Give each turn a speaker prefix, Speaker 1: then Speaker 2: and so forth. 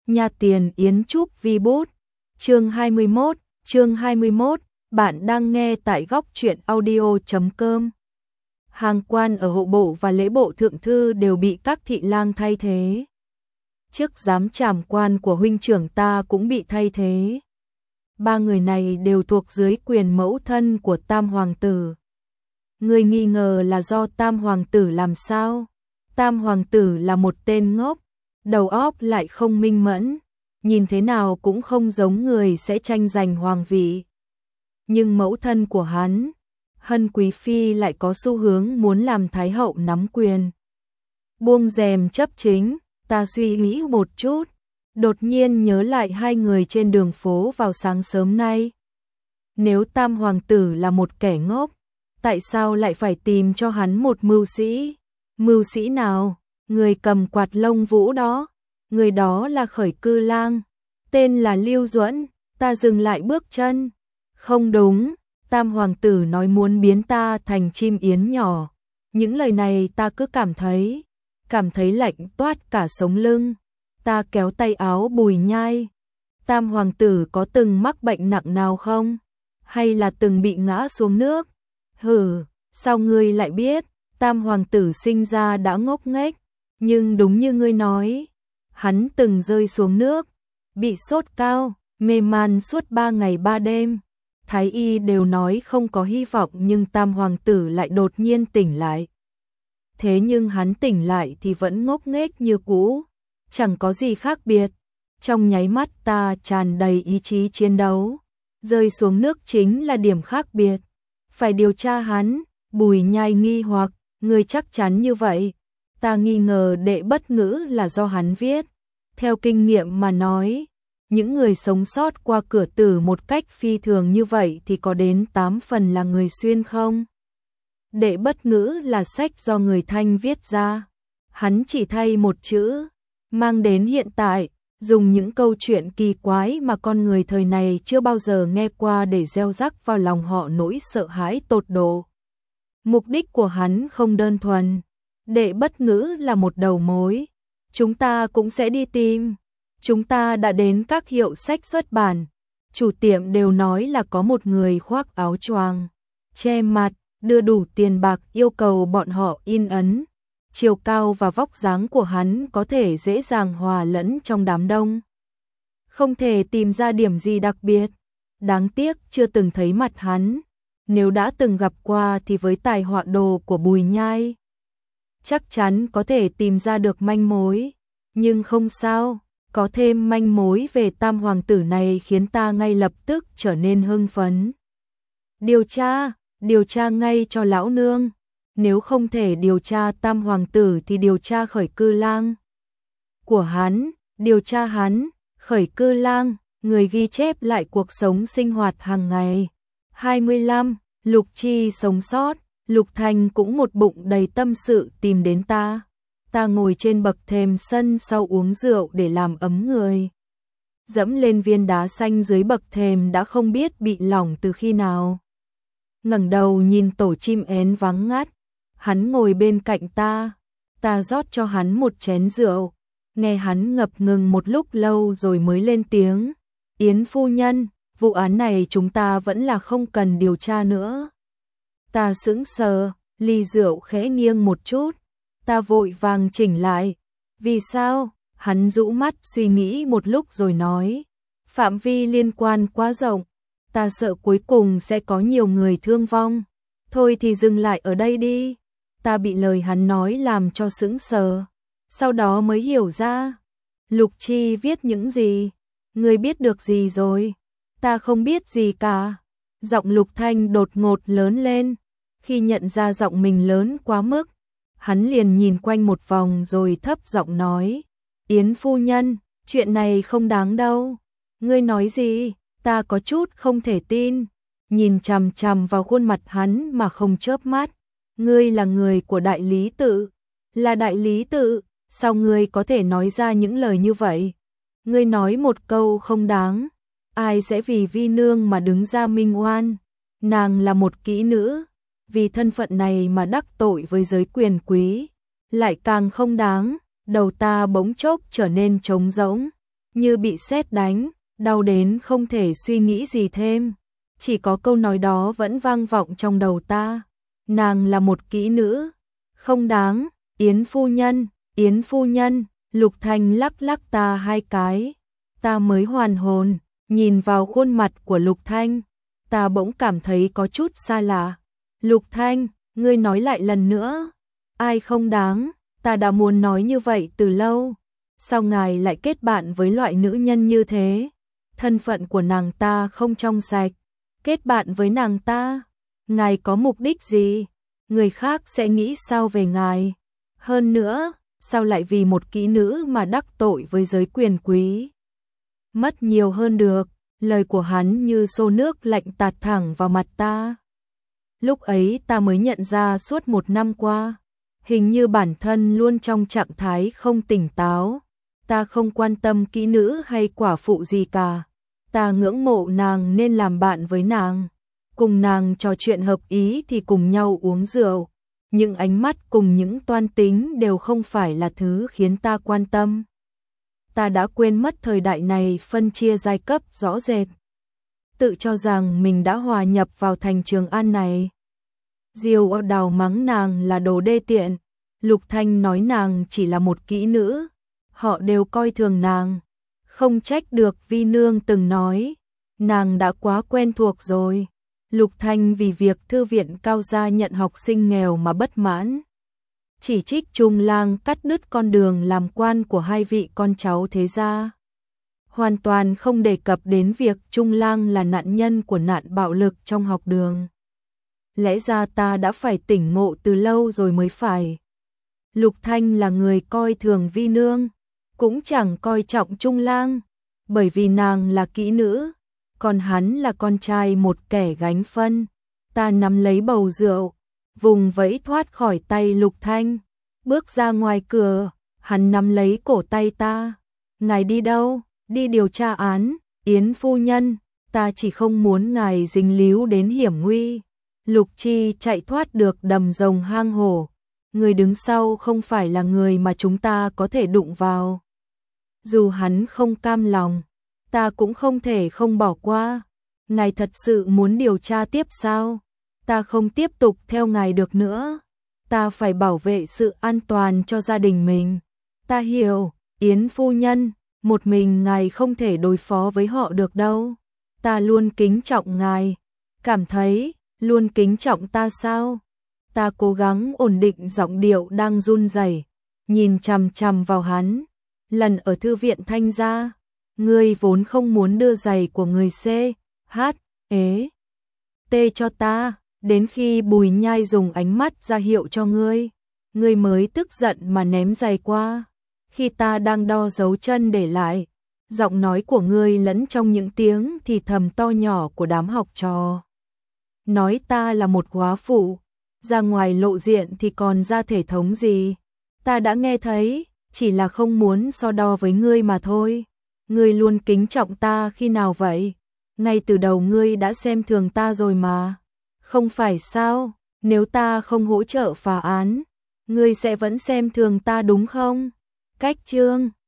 Speaker 1: Nhà tiền Yến Trúc Vi Bút. Chương 21, bạn đang nghe tại góc truyện audio.com. Hàng quan ở hộ bộ và lễ bộ thượng thư đều bị các thị lang thay thế. Chức giám trảm quan của huynh trưởng ta cũng bị thay thế. Ba người này đều thuộc dưới quyền mẫu thân của Tam Hoàng tử. Người nghi ngờ là do Tam Hoàng tử làm sao? Tam Hoàng tử là một tên ngốc, đầu óc lại không minh mẫn, nhìn thế nào cũng không giống người sẽ tranh giành hoàng vị. Nhưng mẫu thân của hắn, Hân Quý Phi lại có xu hướng muốn làm Thái hậu nắm quyền. Buông rèm chấp chính, ta suy nghĩ một chút, đột nhiên nhớ lại hai người trên đường phố vào sáng sớm nay. Nếu Tam Hoàng tử là một kẻ ngốc, tại sao lại phải tìm cho hắn một mưu sĩ? Mưu sĩ nào? Người cầm quạt lông vũ đó. Người đó là Khởi Cư Lang, tên là Lưu Duẫn. Ta dừng lại bước chân. Không đúng, Tam Hoàng tử nói muốn biến ta thành chim yến nhỏ. Những lời này ta cứ cảm thấy lạnh toát cả sống lưng. Ta kéo tay áo Bùi Nhai. Tam Hoàng tử có từng mắc bệnh nặng nào không? Hay là từng bị ngã xuống nước? Hừ, sao ngươi lại biết? Tam Hoàng tử sinh ra đã ngốc nghếch, nhưng đúng như ngươi nói, hắn từng rơi xuống nước, bị sốt cao, mê man suốt 3 ngày 3 đêm. Thái y đều nói không có hy vọng, nhưng Tam Hoàng tử lại đột nhiên tỉnh lại. Thế nhưng hắn tỉnh lại thì vẫn ngốc nghếch như cũ, chẳng có gì khác biệt. Trong nháy mắt ta tràn đầy ý chí chiến đấu, rơi xuống nước chính là điểm khác biệt. Phải điều tra hắn. Bùi Nhai nghi hoặc, ngươi chắc chắn như vậy? Ta nghi ngờ Đệ Bất Ngữ là do hắn viết. Theo kinh nghiệm mà nói, những người sống sót qua cửa tử một cách phi thường như vậy thì có đến 8 phần là người Xuyên không? Đệ Bất Ngữ là sách do người Thanh viết ra. Hắn chỉ thay một chữ, mang đến hiện tại, dùng những câu chuyện kỳ quái mà con người thời này chưa bao giờ nghe qua để gieo rắc vào lòng họ nỗi sợ hãi tột độ. Mục đích của hắn không đơn thuần. Đệ Bất Ngữ là một đầu mối. Chúng ta cũng sẽ đi tìm. Chúng ta đã đến các hiệu sách xuất bản. Chủ tiệm đều nói là có một người khoác áo choàng, che mặt, đưa đủ tiền bạc yêu cầu bọn họ in ấn. Chiều cao và vóc dáng của hắn có thể dễ dàng hòa lẫn trong đám đông. Không thể tìm ra điểm gì đặc biệt. Đáng tiếc chưa từng thấy mặt hắn. Nếu đã từng gặp qua thì với tài họa đồ của Bùi Nhai, chắc chắn có thể tìm ra được manh mối. Nhưng không sao, có thêm manh mối về Tam Hoàng tử này khiến ta ngay lập tức trở nên hưng phấn. Điều tra ngay cho lão nương. Nếu không thể điều tra Tam Hoàng tử thì điều tra Khởi Cư Lang của hắn. Điều tra hắn, Khởi Cư Lang, người ghi chép lại cuộc sống sinh hoạt hàng ngày. 25. Lục Chi sống sót. Lục Thành cũng một bụng đầy tâm sự tìm đến ta. Ta ngồi trên bậc thềm sân sau uống rượu để làm ấm người. Dẫm lên viên đá xanh dưới bậc thềm đã không biết bị lỏng từ khi nào. Ngẩng đầu nhìn tổ chim én vắng ngắt. Hắn ngồi bên cạnh ta. Ta rót cho hắn một chén rượu. Nghe hắn ngập ngừng một lúc lâu rồi mới lên tiếng. Yến phu nhân, vụ án này chúng ta vẫn là không cần điều tra nữa. Ta sững sờ, ly rượu khẽ nghiêng một chút. Ta vội vàng chỉnh lại. Vì sao? Hắn rũ mắt suy nghĩ một lúc rồi nói. Phạm vi liên quan quá rộng. Ta sợ cuối cùng sẽ có nhiều người thương vong. Thôi thì dừng lại ở đây đi. Ta bị lời hắn nói làm cho sững sờ. Sau đó mới hiểu ra. Lục Chi viết những gì? Ngươi biết được gì rồi? Ta không biết gì cả. Giọng Lục Thanh đột ngột lớn lên. Khi nhận ra giọng mình lớn quá mức, hắn liền nhìn quanh một vòng rồi thấp giọng nói. Yến phu nhân, chuyện này không đáng đâu. Ngươi nói gì? Ta có chút không thể tin. Nhìn chằm chằm vào khuôn mặt hắn mà không chớp mắt. Ngươi là người của Đại Lý Tự. Là Đại Lý Tự, sao ngươi có thể nói ra những lời như vậy? Ngươi nói một câu không đáng. Ai sẽ vì Vi nương mà đứng ra minh oan? Nàng là một kỹ nữ, vì thân phận này mà đắc tội với giới quyền quý, lại càng không đáng. Đầu ta bỗng chốc trở nên trống rỗng. như bị sét đánh, đau đến không thể suy nghĩ gì thêm. Chỉ có câu nói đó vẫn vang vọng trong đầu ta. Nàng là một kỹ nữ, không đáng. Yến phu nhân, Lục Thanh lắc lắc ta hai cái. Ta mới hoàn hồn, nhìn vào khuôn mặt của Lục Thanh, ta bỗng cảm thấy có chút xa lạ. Lục Thanh, ngươi nói lại lần nữa. Ai không đáng, ta đã muốn nói như vậy từ lâu. Sao ngài lại kết bạn với loại nữ nhân như thế? Thân phận của nàng ta không trong sạch. Kết bạn với nàng ta, ngài có mục đích gì? Người khác sẽ nghĩ sao về ngài? Hơn nữa, sao lại vì một kỹ nữ mà đắc tội với giới quyền quý? Mất nhiều hơn được, lời của hắn như xô nước lạnh tạt thẳng vào mặt ta. Lúc ấy ta mới nhận ra suốt một năm qua, hình như bản thân luôn trong trạng thái không tỉnh táo. Ta không quan tâm kỹ nữ hay quả phụ gì cả. Ta ngưỡng mộ nàng nên làm bạn với nàng. Cùng nàng trò chuyện hợp ý thì cùng nhau uống rượu. Những ánh mắt cùng những toan tính đều không phải là thứ khiến ta quan tâm. Ta đã quên mất thời đại này phân chia giai cấp rõ rệt. Tự cho rằng mình đã hòa nhập vào thành Trường An này. Diêu Đào mắng nàng là đồ đê tiện. Lục Thanh nói nàng chỉ là một kỹ nữ. Họ đều coi thường nàng. Không trách được, Vi nương từng nói, nàng đã quá quen thuộc rồi. Lục Thanh vì việc thư viện cao gia nhận học sinh nghèo mà bất mãn. Chỉ trích Trung Lang cắt đứt con đường làm quan của hai vị con cháu thế gia. Hoàn toàn không đề cập đến việc Trung Lang là nạn nhân của nạn bạo lực trong học đường. Lẽ ra ta đã phải tỉnh ngộ từ lâu rồi mới phải. Lục Thanh là người coi thường Vi nương, cũng chẳng coi trọng Trung Lang, bởi vì nàng là kỹ nữ, còn hắn là con trai một kẻ gánh phân. Ta nắm lấy bầu rượu, vùng vẫy thoát khỏi tay Lục Thanh, bước ra ngoài cửa, hắn nắm lấy cổ tay ta. Ngài đi đâu? Đi điều tra án, Yến phu nhân, ta chỉ không muốn ngài dính líu đến hiểm nguy. Lục Chi chạy thoát được đầm rồng hang hổ, người đứng sau không phải là người mà chúng ta có thể đụng vào. Dù hắn không cam lòng, ta cũng không thể không bỏ qua. Ngài thật sự muốn điều tra tiếp sao? Ta không tiếp tục theo ngài được nữa. Ta phải bảo vệ sự an toàn cho gia đình mình. Ta hiểu, Yến phu nhân, một mình ngài không thể đối phó với họ được đâu. Ta luôn kính trọng ngài. Cảm thấy, luôn kính trọng ta sao? Ta cố gắng ổn định giọng điệu đang run rẩy, nhìn chằm chằm vào hắn. Lần ở thư viện Thanh gia, ngươi vốn không muốn đưa giày của người C, H, ế, T cho ta, đến khi Bùi Nhai dùng ánh mắt ra hiệu cho ngươi, ngươi mới tức giận mà ném giày qua. Khi ta đang đo dấu chân để lại, giọng nói của ngươi lẫn trong những tiếng thì thầm to nhỏ của đám học trò. Nói ta là một góa phụ, ra ngoài lộ diện thì còn ra thể thống gì. Ta đã nghe thấy, chỉ là không muốn so đo với ngươi mà thôi. Ngươi luôn kính trọng ta khi nào vậy? Ngay từ đầu ngươi đã xem thường ta rồi mà. Không phải sao? Nếu ta không hỗ trợ phá án, ngươi sẽ vẫn xem thường ta đúng không? Cách chương